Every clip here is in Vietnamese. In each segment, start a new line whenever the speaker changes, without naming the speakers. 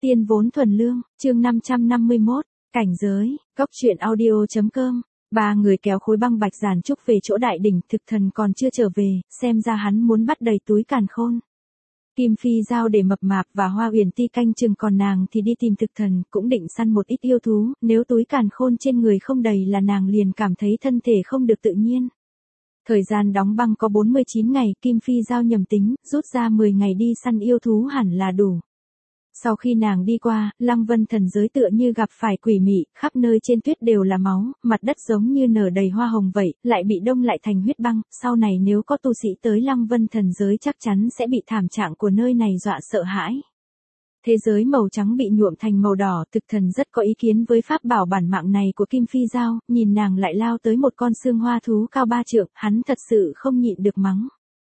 Tiên vốn thuần lương, chương 551, cảnh giới, góc truyện audio.com. Ba người kéo khối băng bạch giản trúc về chỗ đại đỉnh, thực thần còn chưa trở về, xem ra hắn muốn bắt đầy túi càn khôn. Kim Phi giao để mập mạp và Hoa Uyển Ti canh chừng, còn nàng thì đi tìm thực thần, cũng định săn một ít yêu thú, nếu túi càn khôn trên người không đầy là nàng liền cảm thấy thân thể không được tự nhiên. Thời gian đóng băng có 49 ngày, Kim Phi giao nhầm tính, rút ra 10 ngày đi săn yêu thú hẳn là đủ. Sau khi nàng đi qua, Lăng Vân thần giới tựa như gặp phải quỷ mị, khắp nơi trên tuyết đều là máu, mặt đất giống như nở đầy hoa hồng vậy, lại bị đông lại thành huyết băng, sau này nếu có tu sĩ tới Lăng Vân thần giới chắc chắn sẽ bị thảm trạng của nơi này dọa sợ hãi. Thế giới màu trắng bị nhuộm thành màu đỏ, thực thần rất có ý kiến với pháp bảo bản mạng này của Kim Phi giao, nhìn nàng lại lao tới một con xương hoa thú cao 3 trượng, hắn thật sự không nhịn được mắng.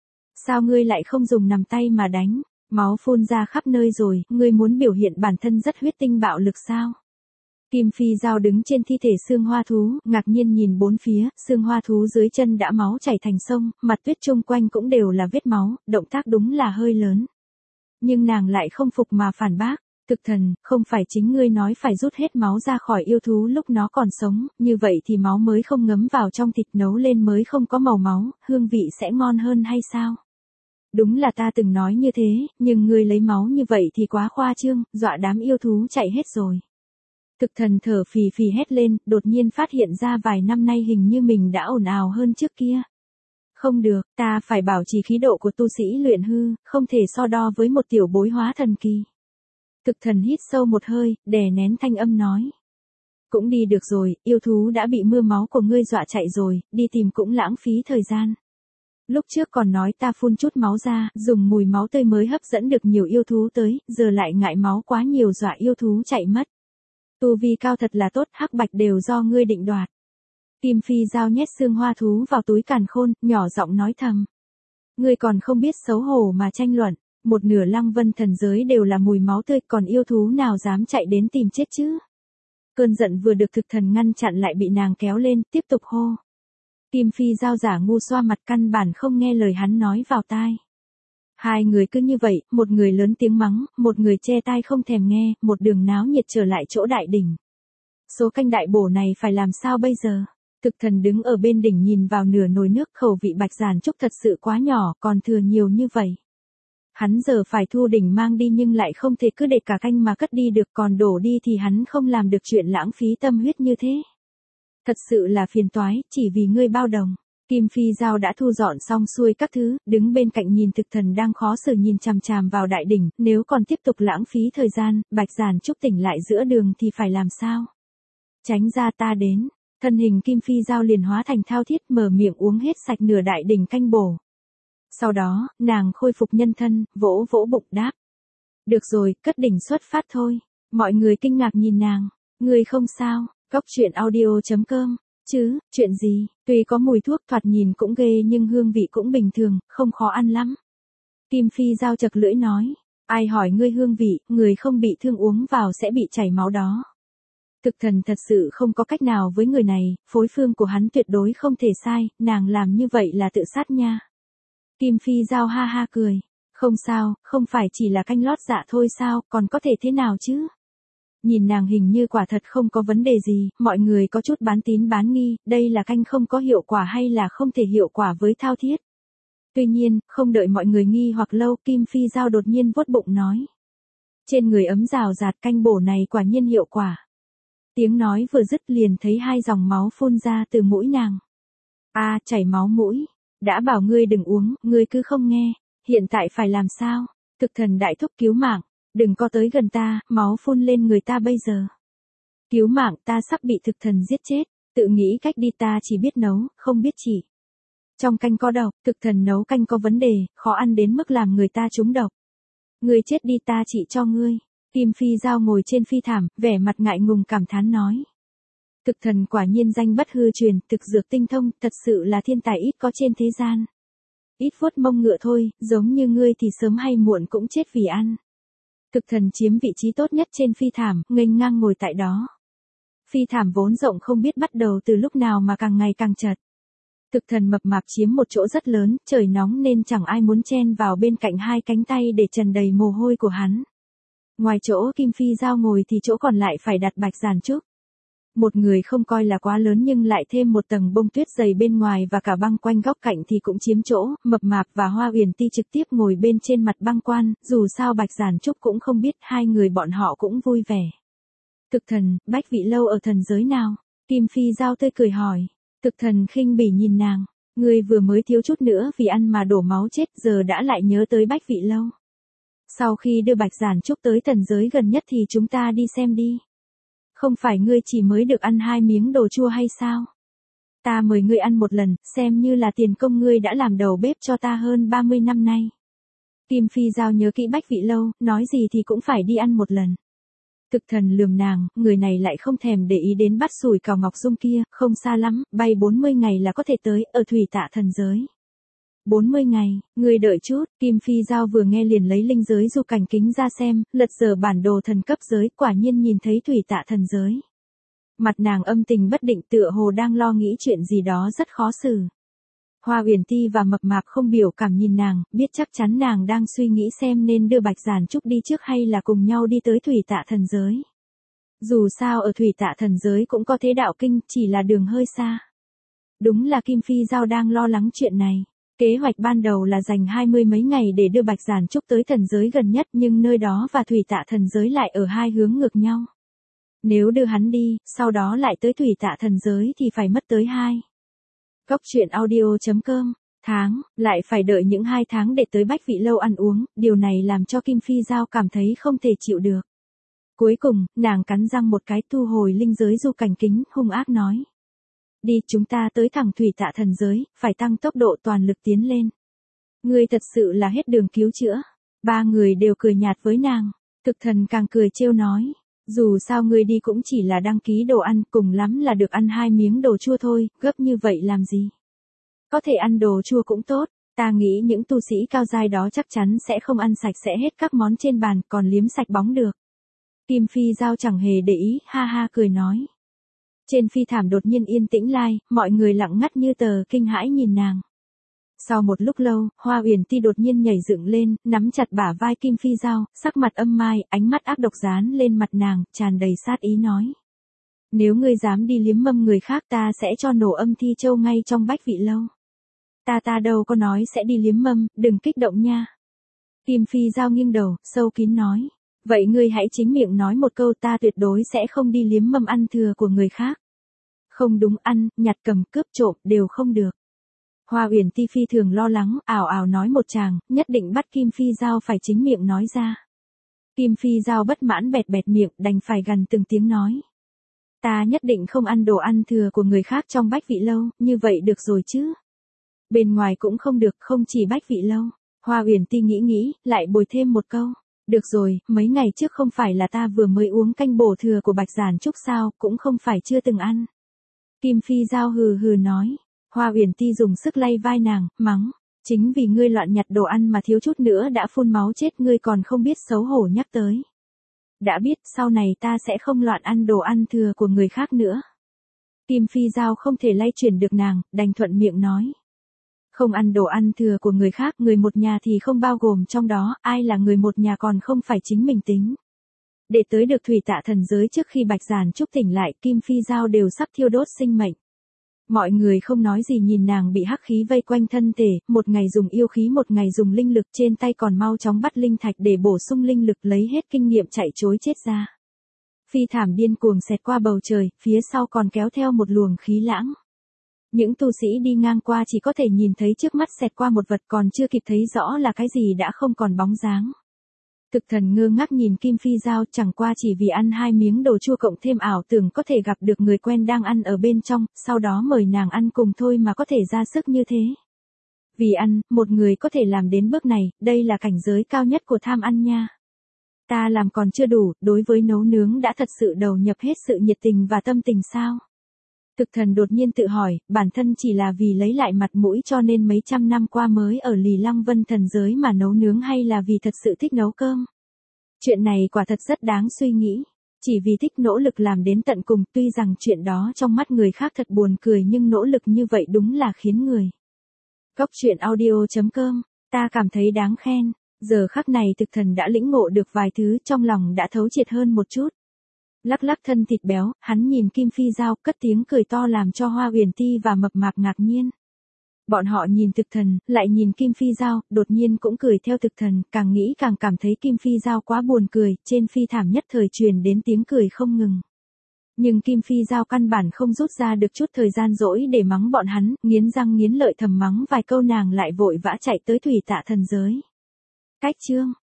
Sao ngươi lại không dùng nằm tay mà đánh? Máu phun ra khắp nơi rồi, ngươi muốn biểu hiện bản thân rất huyết tinh bạo lực sao? Kim Phi giao đứng trên thi thể xương hoa thú, ngạc nhiên nhìn bốn phía, xương hoa thú dưới chân đã máu chảy thành sông, mặt tuyết chung quanh cũng đều là vết máu, động tác đúng là hơi lớn. Nhưng nàng lại không phục mà phản bác, thực thần, không phải chính ngươi nói phải rút hết máu ra khỏi yêu thú lúc nó còn sống, như vậy thì máu mới không ngấm vào trong thịt, nấu lên mới không có màu máu, hương vị sẽ ngon hơn hay sao? Đúng là ta từng nói như thế, nhưng ngươi lấy máu như vậy thì quá khoa trương, dọa đám yêu thú chạy hết rồi. Thực thần thở phì phì hét lên, đột nhiên phát hiện ra vài năm nay hình như mình đã ồn ào hơn trước kia. Không được, ta phải bảo trì khí độ của tu sĩ luyện hư, không thể so đo với một tiểu bối hóa thần kỳ. Thực thần hít sâu một hơi, đè nén thanh âm nói. Cũng đi được rồi, yêu thú đã bị mưa máu của ngươi dọa chạy rồi, đi tìm cũng lãng phí thời gian. Lúc trước còn nói ta phun chút máu ra, dùng mùi máu tươi mới hấp dẫn được nhiều yêu thú tới, giờ lại ngại máu quá nhiều dọa yêu thú chạy mất. Tu vi cao thật là tốt, hắc bạch đều do ngươi định đoạt. Kim Phi giao nhét xương hoa thú vào túi càn khôn, nhỏ giọng nói thầm. Ngươi còn không biết xấu hổ mà tranh luận, một nửa Lăng Vân thần giới đều là mùi máu tươi, còn yêu thú nào dám chạy đến tìm chết chứ? Cơn giận vừa được thực thần ngăn chặn lại bị nàng kéo lên, tiếp tục hô. Kim Phi giao giả ngu xoa mặt, căn bản không nghe lời hắn nói vào tai. Hai người cứ như vậy, một người lớn tiếng mắng, một người che tai không thèm nghe, một đường náo nhiệt trở lại chỗ đại đỉnh. Số canh đại bổ này phải làm sao bây giờ? Thực thần đứng ở bên đỉnh nhìn vào nửa nồi nước, khẩu vị bạch giản trúc thật sự quá nhỏ, còn thừa nhiều như vậy. Hắn giờ phải thu đỉnh mang đi nhưng lại không thể cứ để cả canh mà cất đi được, còn đổ đi thì hắn không làm được chuyện lãng phí tâm huyết như thế. Thật sự là phiền toái, chỉ vì ngươi bao đồng. Kim Phi giao đã thu dọn xong xuôi các thứ, đứng bên cạnh nhìn thực thần đang khó xử nhìn chằm chằm vào đại đỉnh, nếu còn tiếp tục lãng phí thời gian, bạch giản trúc tỉnh lại giữa đường thì phải làm sao? Tránh ra ta đến, thân hình Kim Phi giao liền hóa thành thao thiết, mở miệng uống hết sạch nửa đại đỉnh canh bổ. Sau đó, nàng khôi phục nhân thân, vỗ vỗ bụng đáp. Được rồi, cất đỉnh xuất phát thôi. Mọi người kinh ngạc nhìn nàng, ngươi không sao? Góc truyện audio.com, chứ, chuyện gì, tuy có mùi thuốc thoạt nhìn cũng ghê nhưng hương vị cũng bình thường, không khó ăn lắm. Kim Phi giao chật lưỡi nói, ai hỏi ngươi hương vị, người không bị thương uống vào sẽ bị chảy máu đó. Thực thần thật sự không có cách nào với người này, phối phương của hắn tuyệt đối không thể sai, nàng làm như vậy là tự sát nha. Kim Phi giao ha ha cười, không sao, không phải chỉ là canh lót dạ thôi sao, còn có thể thế nào chứ? Nhìn nàng hình như quả thật không có vấn đề gì, mọi người có chút bán tín bán nghi, đây là canh không có hiệu quả hay là không thể hiệu quả với thao thiết. Tuy nhiên, không đợi mọi người nghi hoặc lâu, Kim Phi giao đột nhiên vuốt bụng nói. Trên người ấm rào rạt, canh bổ này quả nhiên hiệu quả. Tiếng nói vừa dứt liền thấy hai dòng máu phun ra từ mũi nàng. A, chảy máu mũi. Đã bảo ngươi đừng uống, ngươi cứ không nghe. Hiện tại phải làm sao? Thực thần đại thúc cứu mạng. Đừng có tới gần ta, máu phun lên người ta bây giờ. Cứu mạng, ta sắp bị thực thần giết chết, tự nghĩ cách đi, ta chỉ biết nấu, không biết chỉ. Trong canh có độc, thực thần nấu canh có vấn đề, khó ăn đến mức làm người ta trúng độc. Ngươi chết đi, ta chỉ cho ngươi. Kim Phi giao ngồi trên phi thảm, vẻ mặt ngại ngùng cảm thán nói. Thực thần quả nhiên danh bất hư truyền, thực dược tinh thông, thật sự là thiên tài ít có trên thế gian. Ít vuốt mông ngựa thôi, giống như ngươi thì sớm hay muộn cũng chết vì ăn. Thực thần chiếm vị trí tốt nhất trên phi thảm, nghênh ngang ngồi tại đó. Phi thảm vốn rộng không biết bắt đầu từ lúc nào mà càng ngày càng chật. Thực thần mập mạp chiếm một chỗ rất lớn, trời nóng nên chẳng ai muốn chen vào bên cạnh hai cánh tay để trần đầy mồ hôi của hắn. Ngoài chỗ Kim Phi Giao ngồi thì chỗ còn lại phải đặt Bạch Giản Trúc. Một người không coi là quá lớn nhưng lại thêm một tầng bông tuyết dày bên ngoài và cả băng quanh góc cạnh thì cũng chiếm chỗ, Mập Mạp và Hoa Uyển Ti trực tiếp ngồi bên trên mặt băng quan, dù sao Bạch Giản Trúc cũng không biết, hai người bọn họ cũng vui vẻ. Thực thần, Bách Vị Lâu ở thần giới nào? Kim Phi Giao tươi cười hỏi. Thực thần khinh bỉ nhìn nàng, người vừa mới thiếu chút nữa vì ăn mà đổ máu chết, giờ đã lại nhớ tới Bách Vị Lâu. Sau khi đưa Bạch Giản Trúc tới thần giới gần nhất thì chúng ta đi xem đi. Không phải ngươi chỉ mới được ăn 2 miếng đồ chua hay sao? Ta mời ngươi ăn một lần, xem như là tiền công ngươi đã làm đầu bếp cho ta hơn 30 năm nay. Kim Phi Giao nhớ kỹ Bách Vị Lâu, nói gì thì cũng phải đi ăn một lần. Thực thần lườm nàng, người này lại không thèm để ý đến bát sủi cảo ngọc dung kia, không xa lắm, bay 40 ngày là có thể tới, ở thủy tạ thần giới. 40 ngày, ngươi đợi chút, Kim Phi Giao vừa nghe liền lấy linh giới du cảnh kính ra xem, lật dở bản đồ thần cấp giới, quả nhiên nhìn thấy thủy tạ thần giới. Mặt nàng âm tình bất định tựa hồ đang lo nghĩ chuyện gì đó rất khó xử. Hoa Uyển Ti và Mập Mạp không biểu cảm nhìn nàng, biết chắc chắn nàng đang suy nghĩ xem nên đưa Bạch Giản Trúc đi trước hay là cùng nhau đi tới thủy tạ thần giới. Dù sao ở thủy tạ thần giới cũng có thế đạo kinh, chỉ là đường hơi xa. Đúng là Kim Phi Giao đang lo lắng chuyện này. Kế hoạch ban đầu là dành 20 mấy ngày để đưa Bạch Giản Trúc tới thần giới gần nhất, nhưng nơi đó và thủy tạ thần giới lại ở hai hướng ngược nhau. Nếu đưa hắn đi, sau đó lại tới thủy tạ thần giới thì phải mất tới 2. Góc truyện audio.com, tháng, lại phải đợi những 2 tháng để tới Bách Vị Lâu ăn uống, điều này làm cho Kim Phi Giao cảm thấy không thể chịu được. Cuối cùng, nàng cắn răng một cái thu hồi linh giới du cảnh kính, hung ác nói. Đi, chúng ta tới thẳng thủy tạ thần giới, phải tăng tốc độ toàn lực tiến lên. Ngươi thật sự là hết đường cứu chữa. 3 người đều cười nhạt với nàng. Thực thần càng cười trêu nói. Dù sao ngươi đi cũng chỉ là đăng ký đồ ăn, cùng lắm là được ăn 2 miếng đồ chua thôi, gấp như vậy làm gì? Có thể ăn đồ chua cũng tốt, ta nghĩ những tu sĩ cao giai đó chắc chắn sẽ không ăn sạch sẽ hết các món trên bàn, còn liếm sạch bóng được. Kim Phi Giao chẳng hề để ý, ha ha cười nói. Trên phi thảm đột nhiên yên tĩnh lai, mọi người lặng ngắt như tờ, kinh hãi nhìn nàng. Sau một lúc lâu, Hoa Uyển Ti đột nhiên nhảy dựng lên, nắm chặt bả vai Kim Phi Giao, sắc mặt âm mai, ánh mắt ác độc dán lên mặt nàng, tràn đầy sát ý nói. Nếu ngươi dám đi liếm mâm người khác ta sẽ cho nổ âm thi châu ngay trong Bách Vị Lâu. Ta đâu có nói sẽ đi liếm mâm, đừng kích động nha. Kim Phi Giao nghiêng đầu, sâu kín nói. Vậy ngươi hãy chính miệng nói một câu, ta tuyệt đối sẽ không đi liếm mâm ăn thừa của người khác. Không đúng, ăn, nhặt cầm, cướp trộm, đều không được. Hoa Uyển Ti phi thường lo lắng, ảo ảo nói một tràng, nhất định bắt Kim Phi Giao phải chính miệng nói ra. Kim Phi Giao bất mãn bẹt bẹt miệng, đành phải gằn từng tiếng nói. Ta nhất định không ăn đồ ăn thừa của người khác trong Bách Vị Lâu, như vậy được rồi chứ. Bên ngoài cũng không được, không chỉ Bách Vị Lâu. Hoa Uyển Ti nghĩ, lại bồi thêm một câu. Được rồi, mấy ngày trước không phải là ta vừa mới uống canh bổ thừa của Bạch Giản Trúc sao, cũng không phải chưa từng ăn. Kim Phi Giao hừ hừ nói. Hoa Uyển Ti dùng sức lay vai nàng, mắng. Chính vì ngươi loạn nhặt đồ ăn mà thiếu chút nữa đã phun máu chết, ngươi còn không biết xấu hổ nhắc tới. Đã biết, sau này ta sẽ không loạn ăn đồ ăn thừa của người khác nữa. Kim Phi Giao không thể lay chuyển được nàng, đành thuận miệng nói. Không ăn đồ ăn thừa của người khác, người một nhà thì không bao gồm trong đó, ai là người một nhà còn không phải chính mình tính. Để tới được thủy tạ thần giới trước khi Bạch Giản Trúc tỉnh lại, Kim Phi Giao đều sắp thiêu đốt sinh mệnh. Mọi người không nói gì nhìn nàng bị hắc khí vây quanh thân thể, một ngày dùng yêu khí một ngày dùng linh lực, trên tay còn mau chóng bắt linh thạch để bổ sung linh lực, lấy hết kinh nghiệm chạy trối chết ra. Phi thảm điên cuồng xẹt qua bầu trời, phía sau còn kéo theo một luồng khí lãng. Những tu sĩ đi ngang qua chỉ có thể nhìn thấy trước mắt xẹt qua một vật, còn chưa kịp thấy rõ là cái gì đã không còn bóng dáng. Thực thần ngơ ngác nhìn Kim Phi Giao, chẳng qua chỉ vì ăn 2 miếng đồ chua cộng thêm ảo tưởng có thể gặp được người quen đang ăn ở bên trong, sau đó mời nàng ăn cùng thôi mà có thể ra sức như thế. Vì ăn, một người có thể làm đến bước này, đây là cảnh giới cao nhất của tham ăn nha. Ta làm còn chưa đủ, đối với nấu nướng đã thật sự đầu nhập hết sự nhiệt tình và tâm tình sao? Thực thần đột nhiên tự hỏi, bản thân chỉ là vì lấy lại mặt mũi cho nên mấy trăm năm qua mới ở Lì Lăng Vân thần giới mà nấu nướng, hay là vì thật sự thích nấu cơm? Chuyện này quả thật rất đáng suy nghĩ. Chỉ vì thích nỗ lực làm đến tận cùng, tuy rằng chuyện đó trong mắt người khác thật buồn cười nhưng nỗ lực như vậy đúng là khiến người. Góc truyện audio.com, ta cảm thấy đáng khen. Giờ khắc này Thực Thần đã lĩnh ngộ được vài thứ, trong lòng đã thấu triệt hơn một chút. Lắc lắc thân thịt béo, hắn nhìn Kim Phi Giao, cất tiếng cười to làm cho Hoa Uyển Ti và Mập Mạp ngạc nhiên. Bọn họ nhìn Thực Thần, lại nhìn Kim Phi Giao, đột nhiên cũng cười theo Thực Thần, càng nghĩ càng cảm thấy Kim Phi Giao quá buồn cười, trên phi thảm nhất thời truyền đến tiếng cười không ngừng. Nhưng Kim Phi Giao căn bản không rút ra được chút thời gian rỗi để mắng bọn hắn, nghiến răng nghiến lợi thầm mắng vài câu nàng lại vội vã chạy tới Thủy Tạ Thần giới. Cách chương